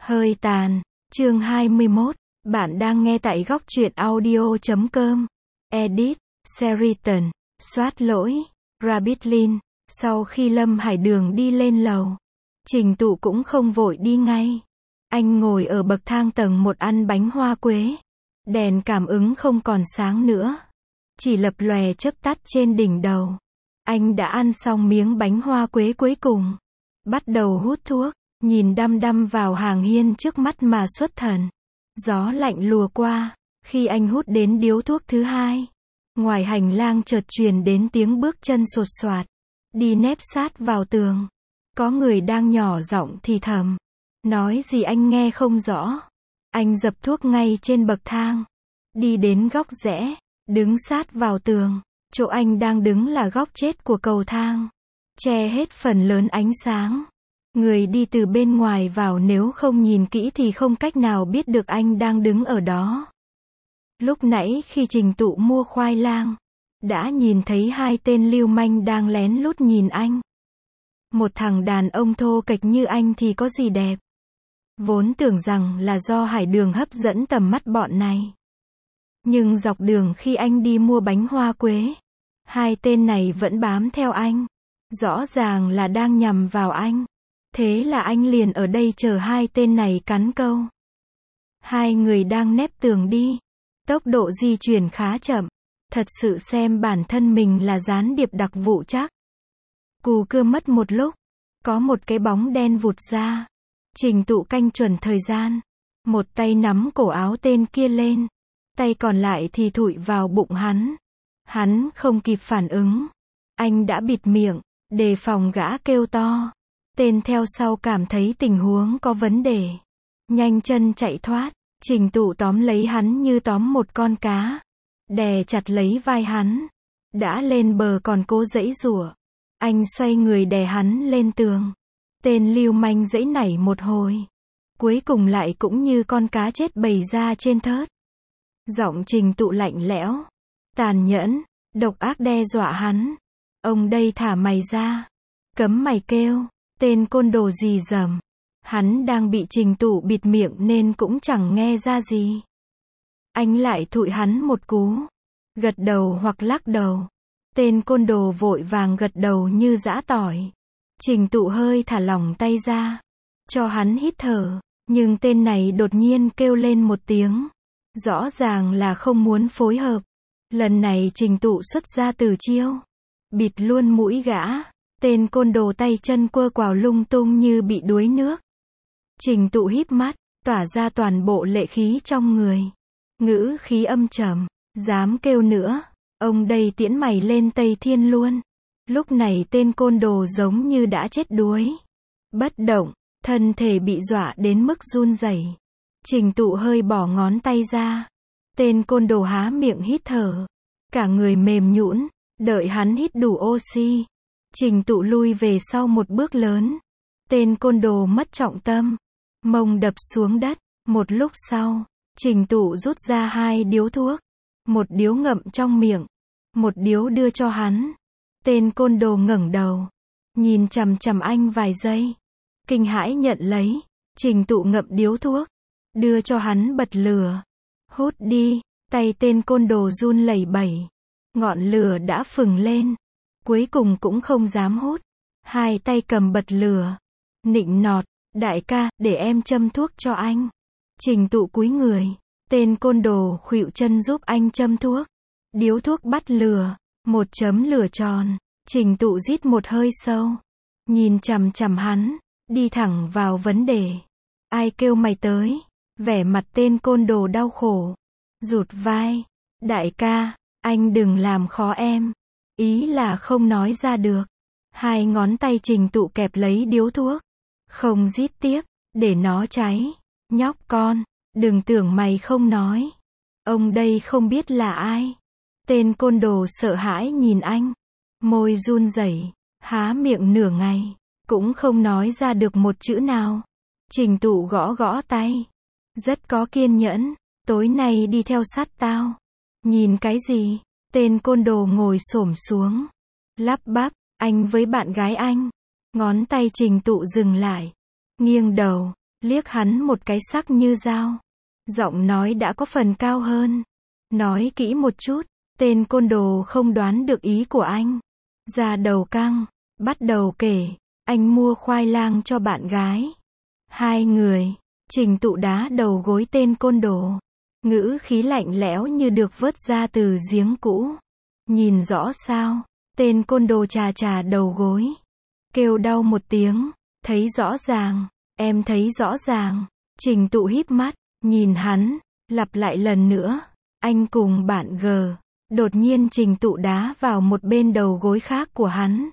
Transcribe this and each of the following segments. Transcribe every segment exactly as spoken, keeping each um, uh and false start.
Hơi tàn, chương hai mươi mốt, bạn đang nghe tại góc truyện audio chấm com. Edit, Sheridan, soát lỗi, Rabbitlin. Sau khi Lâm Hải Đường đi lên lầu, Trình Tụ cũng không vội đi ngay. Anh ngồi ở bậc thang tầng một ăn bánh hoa quế. Đèn cảm ứng không còn sáng nữa, chỉ lập lòe chớp tắt trên đỉnh đầu. Anh đã ăn xong miếng bánh hoa quế cuối cùng, bắt đầu hút thuốc, nhìn đăm đăm vào hàng hiên trước mắt mà xuất thần. Gió lạnh lùa qua, khi anh hút đến điếu thuốc thứ hai, ngoài hành lang chợt truyền đến tiếng bước chân sột soạt, đi nép sát vào tường. Có người đang nhỏ giọng thì thầm, nói gì anh nghe không rõ. Anh dập thuốc ngay trên bậc thang, đi đến góc rẽ, đứng sát vào tường. Chỗ anh đang đứng là góc chết của cầu thang, che hết phần lớn ánh sáng. Người đi từ bên ngoài vào nếu không nhìn kỹ thì không cách nào biết được anh đang đứng ở đó. Lúc nãy khi Trình Tụ mua khoai lang, đã nhìn thấy hai tên lưu manh đang lén lút nhìn anh. Một thằng đàn ông thô kệch như anh thì có gì đẹp. Vốn tưởng rằng là do Hải Đường hấp dẫn tầm mắt bọn này. Nhưng dọc đường khi anh đi mua bánh hoa quế, hai tên này vẫn bám theo anh. Rõ ràng là đang nhằm vào anh. Thế là anh liền ở đây chờ hai tên này cắn câu. Hai người đang nép tường đi. Tốc độ di chuyển khá chậm. Thật sự xem bản thân mình là gián điệp đặc vụ chắc. Cù cưa mất một lúc. Có một cái bóng đen vụt ra. Trình Tụ canh chuẩn thời gian. Một tay nắm cổ áo tên kia lên. Tay còn lại thì thụi vào bụng hắn. Hắn không kịp phản ứng. Anh đã bịt miệng, đề phòng gã kêu to. Tên theo sau cảm thấy tình huống có vấn đề, nhanh chân chạy thoát. Trình Tụ tóm lấy hắn như tóm một con cá, đè chặt lấy vai hắn. Đã lên bờ còn cố giãy giụa. Anh xoay người đè hắn lên tường. Tên lưu manh giãy nảy một hồi, cuối cùng lại cũng như con cá chết bầy ra trên thớt. Giọng Trình Tụ lạnh lẽo, tàn nhẫn, độc ác đe dọa hắn. Ông đây thả mày ra, cấm mày kêu. Tên côn đồ gì dầm. Hắn đang bị Trình Tụ bịt miệng nên cũng chẳng nghe ra gì. Anh lại thụi hắn một cú. Gật đầu hoặc lắc đầu. Tên côn đồ vội vàng gật đầu như giã tỏi. Trình Tụ hơi thả lỏng tay ra, cho hắn hít thở. Nhưng tên này đột nhiên kêu lên một tiếng. Rõ ràng là không muốn phối hợp. Lần này Trình Tụ xuất ra từ chiêu, bịt luôn mũi gã. Tên côn đồ tay chân quơ quào lung tung như bị đuối nước. Trình Tụ híp mắt, tỏa ra toàn bộ lệ khí trong người. Ngữ khí âm trầm, dám kêu nữa, ông đây tiễn mày lên Tây Thiên luôn. Lúc này tên côn đồ giống như đã chết đuối. Bất động, thân thể bị dọa đến mức run rẩy. Trình Tụ hơi bỏ ngón tay ra. Tên côn đồ há miệng hít thở. Cả người mềm nhũn, đợi hắn hít đủ oxy. Trình Tụ lui về sau một bước lớn. Tên côn đồ mất trọng tâm, mông đập xuống đất. Một lúc sau, Trình Tụ rút ra hai điếu thuốc. Một điếu ngậm trong miệng, một điếu đưa cho hắn. Tên côn đồ ngẩng đầu, nhìn chằm chằm anh vài giây, kinh hãi nhận lấy. Trình Tụ ngậm điếu thuốc, đưa cho hắn bật lửa. Hút đi. Tay tên côn đồ run lẩy bẩy. Ngọn lửa đã phừng lên. Cuối cùng cũng không dám hút. Hai tay cầm bật lửa, nịnh nọt, đại ca, để em châm thuốc cho anh. Trình Tụ cúi người. Tên côn đồ khuỵu chân giúp anh châm thuốc. Điếu thuốc bắt lửa, một chấm lửa tròn. Trình Tụ rít một hơi sâu, nhìn chằm chằm hắn, đi thẳng vào vấn đề. Ai kêu mày tới? Vẻ mặt tên côn đồ đau khổ, rụt vai. Đại ca, anh đừng làm khó em. Ý là không nói ra được. Hai ngón tay Trình Tụ kẹp lấy điếu thuốc. Không rít tiếp, để nó cháy. Nhóc con, đừng tưởng mày không nói. Ông đây không biết là ai. Tên côn đồ sợ hãi nhìn anh. Môi run rẩy, há miệng nửa ngày, cũng không nói ra được một chữ nào. Trình Tụ gõ gõ tay. Rất có kiên nhẫn. Tối nay đi theo sát tao. Nhìn cái gì? Tên côn đồ ngồi xổm xuống, lắp bắp, anh với bạn gái anh. Ngón tay Trình Tụ dừng lại, nghiêng đầu, liếc hắn một cái sắc như dao. Giọng nói đã có phần cao hơn. Nói kỹ một chút, tên côn đồ không đoán được ý của anh. Da đầu căng, bắt đầu kể, anh mua khoai lang cho bạn gái. Hai người, Trình Tụ đá đầu gối tên côn đồ. Ngữ khí lạnh lẽo như được vớt ra từ giếng cũ. Nhìn rõ sao? Tên côn đồ chà chà đầu gối. Kêu đau một tiếng. Thấy rõ ràng. Em thấy rõ ràng. Trình Tụ híp mắt. Nhìn hắn. Lặp lại lần nữa. Anh cùng bạn G. Đột nhiên Trình Tụ đá vào một bên đầu gối khác của hắn.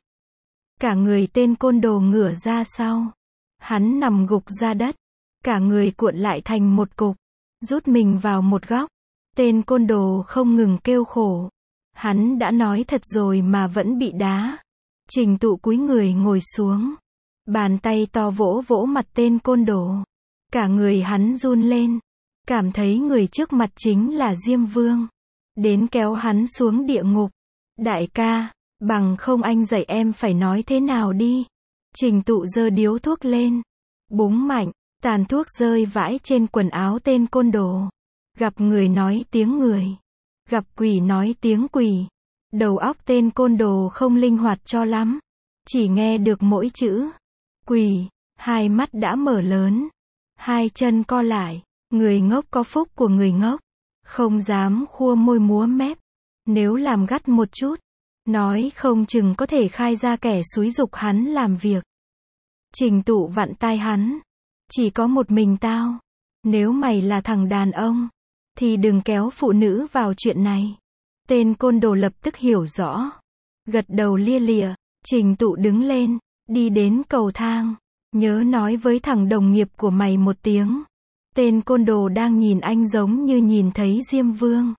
Cả người tên côn đồ ngửa ra sau. Hắn nằm gục ra đất. Cả người cuộn lại thành một cục. Rút mình vào một góc. Tên côn đồ không ngừng kêu khổ. Hắn đã nói thật rồi mà vẫn bị đá. Trình Tụ cúi người ngồi xuống. Bàn tay to vỗ vỗ mặt tên côn đồ. Cả người hắn run lên. Cảm thấy người trước mặt chính là Diêm Vương. Đến kéo hắn xuống địa ngục. Đại ca, bằng không anh dạy em phải nói thế nào đi. Trình Tụ giơ điếu thuốc lên. Búng mạnh. Tàn thuốc rơi vãi trên quần áo tên côn đồ. Gặp người nói tiếng người. Gặp quỷ nói tiếng quỷ. Đầu óc tên côn đồ không linh hoạt cho lắm. Chỉ nghe được mỗi chữ. Quỷ. Hai mắt đã mở lớn. Hai chân co lại. Người ngốc có phúc của người ngốc. Không dám khua môi múa mép. Nếu làm gắt một chút. Nói không chừng có thể khai ra kẻ xúi giục hắn làm việc. Trình Tụ vặn tai hắn. Chỉ có một mình tao. Nếu mày là thằng đàn ông, thì đừng kéo phụ nữ vào chuyện này. Tên côn đồ lập tức hiểu rõ. Gật đầu lia lịa. Trình Tụ đứng lên. Đi đến cầu thang. Nhớ nói với thằng đồng nghiệp của mày một tiếng. Tên côn đồ đang nhìn anh giống như nhìn thấy Diêm Vương.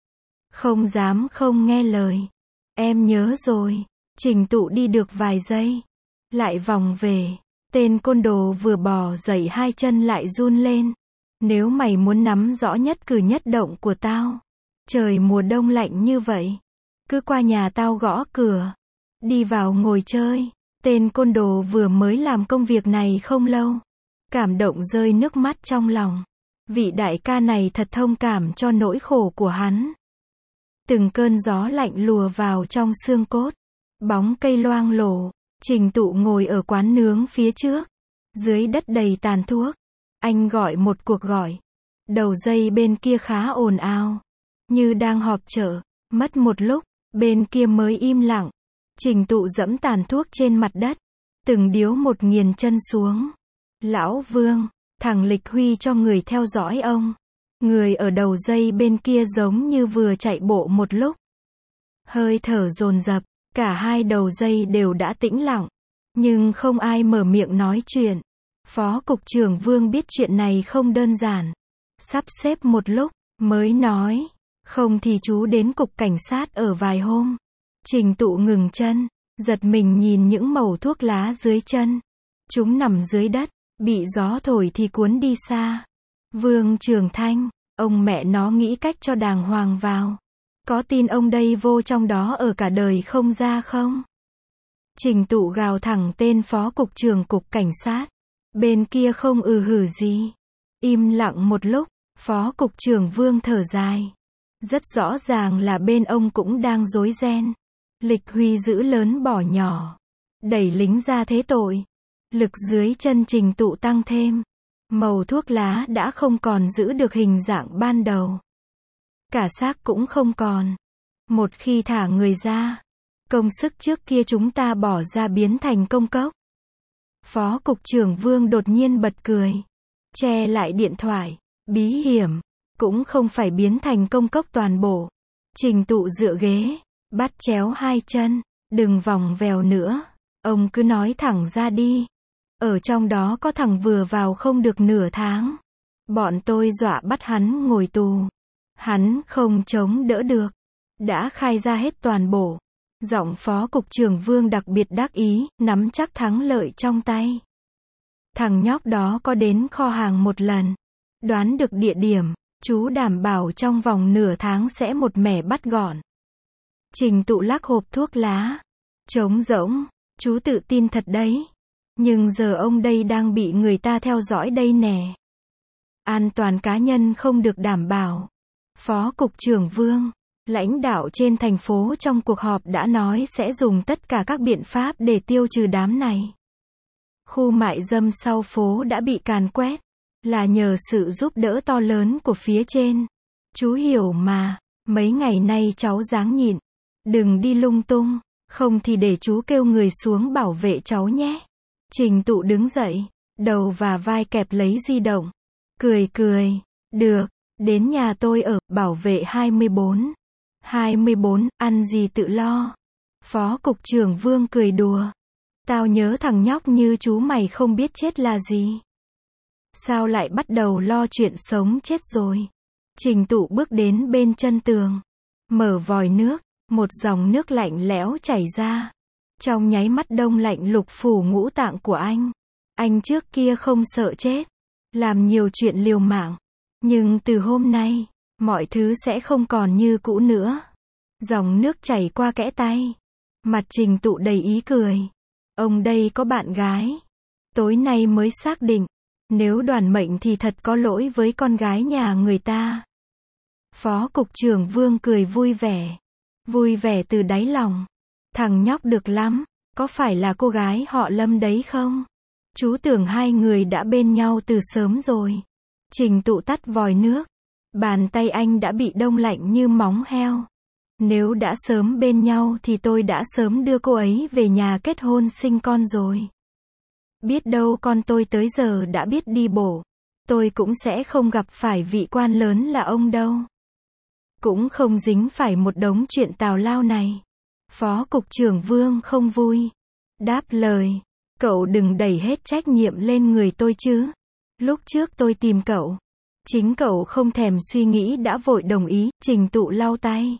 Không dám không nghe lời. Em nhớ rồi. Trình Tụ đi được vài giây. Lại vòng về. Tên côn đồ vừa bò dậy hai chân lại run lên. Nếu mày muốn nắm rõ nhất cử nhất động của tao. Trời mùa đông lạnh như vậy. Cứ qua nhà tao gõ cửa. Đi vào ngồi chơi. Tên côn đồ vừa mới làm công việc này không lâu. Cảm động rơi nước mắt trong lòng. Vị đại ca này thật thông cảm cho nỗi khổ của hắn. Từng cơn gió lạnh lùa vào trong xương cốt. Bóng cây loang lổ. Trình Tụ ngồi ở quán nướng phía trước. Dưới đất đầy tàn thuốc. Anh gọi một cuộc gọi. Đầu dây bên kia khá ồn ào. Như đang họp chợ. Mất một lúc, bên kia mới im lặng. Trình Tụ dẫm tàn thuốc trên mặt đất. Từng điếu một nghiền chân xuống. Lão Vương, thằng Lịch Huy cho người theo dõi ông. Người ở đầu dây bên kia giống như vừa chạy bộ một lúc. Hơi thở dồn dập. Cả hai đầu dây đều đã tĩnh lặng. Nhưng không ai mở miệng nói chuyện. Phó cục trưởng Vương biết chuyện này không đơn giản. Sắp xếp một lúc, mới nói. Không thì chú đến cục cảnh sát ở vài hôm. Trình Tụ ngừng chân. Giật mình nhìn những mẩu thuốc lá dưới chân. Chúng nằm dưới đất. Bị gió thổi thì cuốn đi xa. Vương Trường Thanh. Ông mẹ nó nghĩ cách cho đàng hoàng vào. Có tin ông đây vô trong đó ở cả đời không ra không? Trình Tụ gào thẳng tên phó cục trưởng cục cảnh sát. Bên kia không ừ hử gì. Im lặng một lúc, phó cục trưởng Vương thở dài. Rất rõ ràng là bên ông cũng đang rối ren. Lịch Huy giữ lớn bỏ nhỏ. Đẩy lính ra thế tội. Lực dưới chân Trình Tụ tăng thêm. Màu thuốc lá đã không còn giữ được hình dạng ban đầu. Cả xác cũng không còn. Một khi thả người ra, công sức trước kia chúng ta bỏ ra biến thành công cốc. Phó cục trưởng Vương đột nhiên bật cười. Che lại điện thoại. Bí hiểm. Cũng không phải biến thành công cốc toàn bộ. Trình Tụ dựa ghế. Bắt chéo hai chân. Đừng vòng vèo nữa. Ông cứ nói thẳng ra đi. Ở trong đó có thằng vừa vào không được nửa tháng. Bọn tôi dọa bắt hắn ngồi tù. Hắn không chống đỡ được. Đã khai ra hết toàn bộ. Giọng phó cục trưởng Vương đặc biệt đắc ý, nắm chắc thắng lợi trong tay. Thằng nhóc đó có đến kho hàng một lần. Đoán được địa điểm, chú đảm bảo trong vòng nửa tháng sẽ một mẻ bắt gọn. Trình Tụ lắc hộp thuốc lá. Trống rỗng, chú tự tin thật đấy. Nhưng giờ ông đây đang bị người ta theo dõi đây nè. An toàn cá nhân không được đảm bảo. Phó Cục trưởng Vương, lãnh đạo trên thành phố trong cuộc họp đã nói sẽ dùng tất cả các biện pháp để tiêu trừ đám này. Khu mại dâm sau phố đã bị càn quét, là nhờ sự giúp đỡ to lớn của phía trên. Chú hiểu mà, mấy ngày nay cháu ráng nhịn, đừng đi lung tung, không thì để chú kêu người xuống bảo vệ cháu nhé. Trình Tụ đứng dậy, đầu và vai kẹp lấy di động, cười cười, được, đến nhà tôi ở, bảo vệ hai mươi bốn. hai mươi bốn, ăn gì tự lo. Phó Cục trưởng Vương cười đùa. Tao nhớ thằng nhóc như chú mày không biết chết là gì. Sao lại bắt đầu lo chuyện sống chết rồi. Trình Tụ bước đến bên chân tường, mở vòi nước, một dòng nước lạnh lẽo chảy ra. Trong nháy mắt đông lạnh lục phủ ngũ tạng của anh. Anh trước kia không sợ chết, làm nhiều chuyện liều mạng. Nhưng từ hôm nay, mọi thứ sẽ không còn như cũ nữa. Dòng nước chảy qua kẽ tay. Mặt Trình Tụ đầy ý cười. Ông đây có bạn gái. Tối nay mới xác định. Nếu đoàn mệnh thì thật có lỗi với con gái nhà người ta. Phó Cục trưởng Vương cười vui vẻ. Vui vẻ từ đáy lòng. Thằng nhóc được lắm. Có phải là cô gái họ Lâm đấy không? Chú tưởng hai người đã bên nhau từ sớm rồi. Trình Tụ tắt vòi nước. Bàn tay anh đã bị đông lạnh như móng heo. Nếu đã sớm bên nhau thì tôi đã sớm đưa cô ấy về nhà kết hôn sinh con rồi. Biết đâu con tôi tới giờ đã biết đi bộ. Tôi cũng sẽ không gặp phải vị quan lớn là ông đâu. Cũng không dính phải một đống chuyện tào lao này. Phó Cục trưởng Vương không vui. Đáp lời. Cậu đừng đẩy hết trách nhiệm lên người tôi chứ. Lúc trước tôi tìm cậu. Chính cậu không thèm suy nghĩ đã vội đồng ý. Trình Tụ lau tay.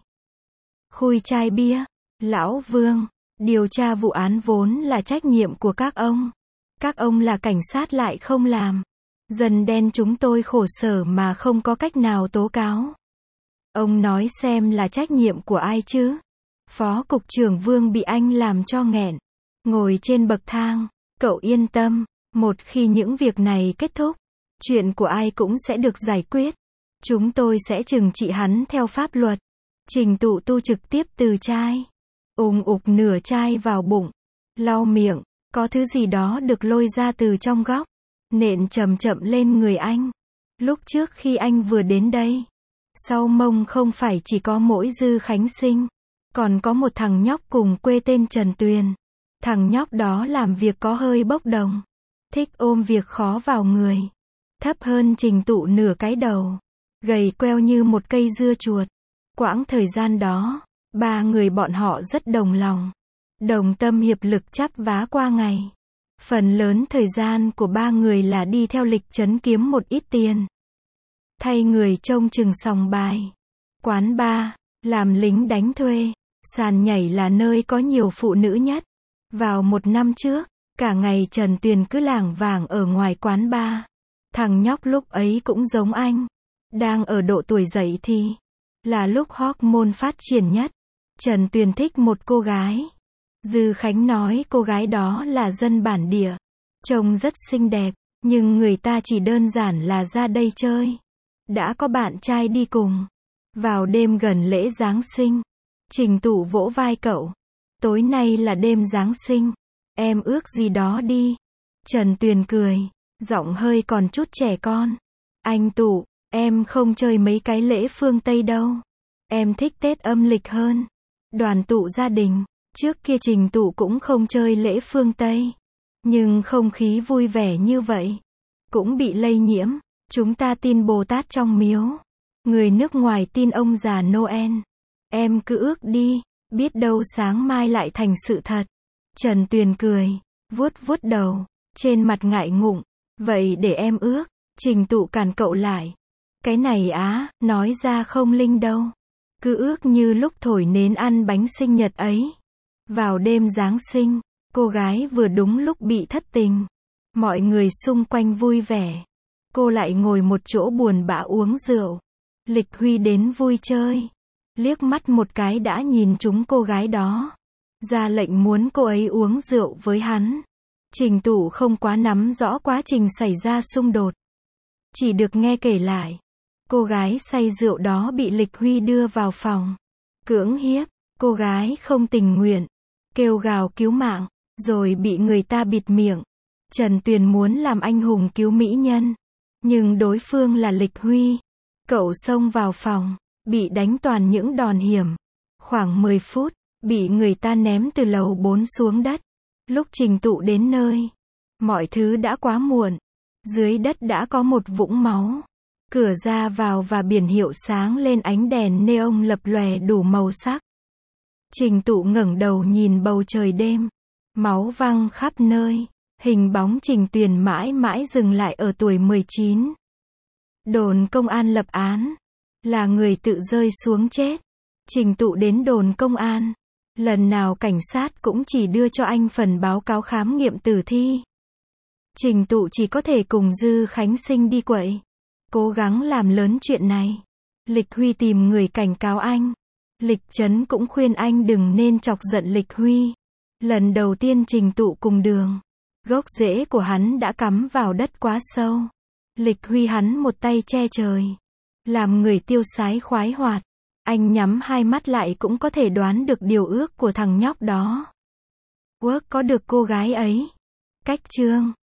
Khui chai bia. Lão Vương, điều tra vụ án vốn là trách nhiệm của các ông. Các ông là cảnh sát lại không làm. Dân đen chúng tôi khổ sở mà không có cách nào tố cáo. Ông nói xem là trách nhiệm của ai chứ? Phó Cục trưởng Vương bị anh làm cho nghẹn. Ngồi trên bậc thang, cậu yên tâm, một khi những việc này kết thúc, chuyện của ai cũng sẽ được giải quyết. Chúng tôi sẽ trừng trị hắn theo pháp luật. Trình Tụ tu trực tiếp từ chai. Ùng ục nửa chai vào bụng. Lau miệng, có thứ gì đó được lôi ra từ trong góc. Nện chậm chậm lên người anh. Lúc trước khi anh vừa đến đây, sau mông không phải chỉ có mỗi Dư Khánh Sinh, còn có một thằng nhóc cùng quê tên Trần Tuyền. Thằng nhóc đó làm việc có hơi bốc đồng, thích ôm việc khó vào người. Thấp hơn Trình Tụ nửa cái đầu, gầy queo như một cây dưa chuột. Quãng thời gian đó, ba người bọn họ rất đồng lòng, đồng tâm hiệp lực chắp vá qua ngày. Phần lớn thời gian của ba người là đi theo lịch trấn kiếm một ít tiền, thay người trông chừng sòng bài, quán bar, làm lính đánh thuê, sàn nhảy là nơi có nhiều phụ nữ nhất. Vào một năm trước, cả ngày Trần Tuyền cứ lảng vảng ở ngoài quán bar. Thằng nhóc lúc ấy cũng giống anh, đang ở độ tuổi dậy thì, là lúc hormone phát triển nhất. Trần Tuyền thích một cô gái. Dư Khánh nói cô gái đó là dân bản địa, trông rất xinh đẹp, nhưng người ta chỉ đơn giản là ra đây chơi. Đã có bạn trai đi cùng. Vào đêm gần lễ Giáng sinh, Trình Tụ vỗ vai cậu. Tối nay là đêm Giáng sinh, em ước gì đó đi. Trần Tuyền cười, giọng hơi còn chút trẻ con. Anh Tụ, em không chơi mấy cái lễ phương Tây đâu. Em thích Tết âm lịch hơn. Đoàn tụ gia đình. Trước kia Trình Tụ cũng không chơi lễ phương Tây. Nhưng không khí vui vẻ như vậy cũng bị lây nhiễm. Chúng ta tin Bồ Tát trong miếu. Người nước ngoài tin ông già Noel. Em cứ ước đi, biết đâu sáng mai lại thành sự thật. Trần Tuyền cười, vuốt vuốt đầu, trên mặt ngại ngụng. Vậy để em ước. Trình Tụ cản cậu lại. Cái này á, nói ra không linh đâu. Cứ ước như lúc thổi nến ăn bánh sinh nhật ấy. Vào đêm Giáng sinh, cô gái vừa đúng lúc bị thất tình. Mọi người xung quanh vui vẻ. Cô lại ngồi một chỗ buồn bã uống rượu. Lịch Huy đến vui chơi. Liếc mắt một cái đã nhìn trúng cô gái đó. Ra lệnh muốn cô ấy uống rượu với hắn. Trình Tụ không quá nắm rõ quá trình xảy ra xung đột. Chỉ được nghe kể lại. Cô gái say rượu đó bị Lịch Huy đưa vào phòng. Cưỡng hiếp. Cô gái không tình nguyện. Kêu gào cứu mạng. Rồi bị người ta bịt miệng. Trần Tuyền muốn làm anh hùng cứu mỹ nhân. Nhưng đối phương là Lịch Huy. Cậu xông vào phòng. Bị đánh toàn những đòn hiểm. Khoảng mười phút. Bị người ta ném từ lầu bốn xuống đất. Lúc Trình Tụ đến nơi. Mọi thứ đã quá muộn. Dưới đất đã có một vũng máu. Cửa ra vào và biển hiệu sáng lên ánh đèn neon lập lòe đủ màu sắc. Trình Tụ ngẩng đầu nhìn bầu trời đêm. Máu văng khắp nơi. Hình bóng Trình Tuyền mãi mãi dừng lại ở tuổi mười chín. Đồn công an lập án. Là người tự rơi xuống chết. Trình Tụ đến đồn công an. Lần nào cảnh sát cũng chỉ đưa cho anh phần báo cáo khám nghiệm tử thi. Trình Tụ chỉ có thể cùng Dư Khánh Sinh đi quậy. Cố gắng làm lớn chuyện này. Lịch Huy tìm người cảnh cáo anh. Lịch Trấn cũng khuyên anh đừng nên chọc giận Lịch Huy. Lần đầu tiên Trình Tụ cùng đường. Gốc rễ của hắn đã cắm vào đất quá sâu. Lịch Huy hắn một tay che trời. Làm người tiêu sái khoái hoạt. Anh nhắm hai mắt lại cũng có thể đoán được điều ước của thằng nhóc đó. Work có được cô gái ấy. Cách chương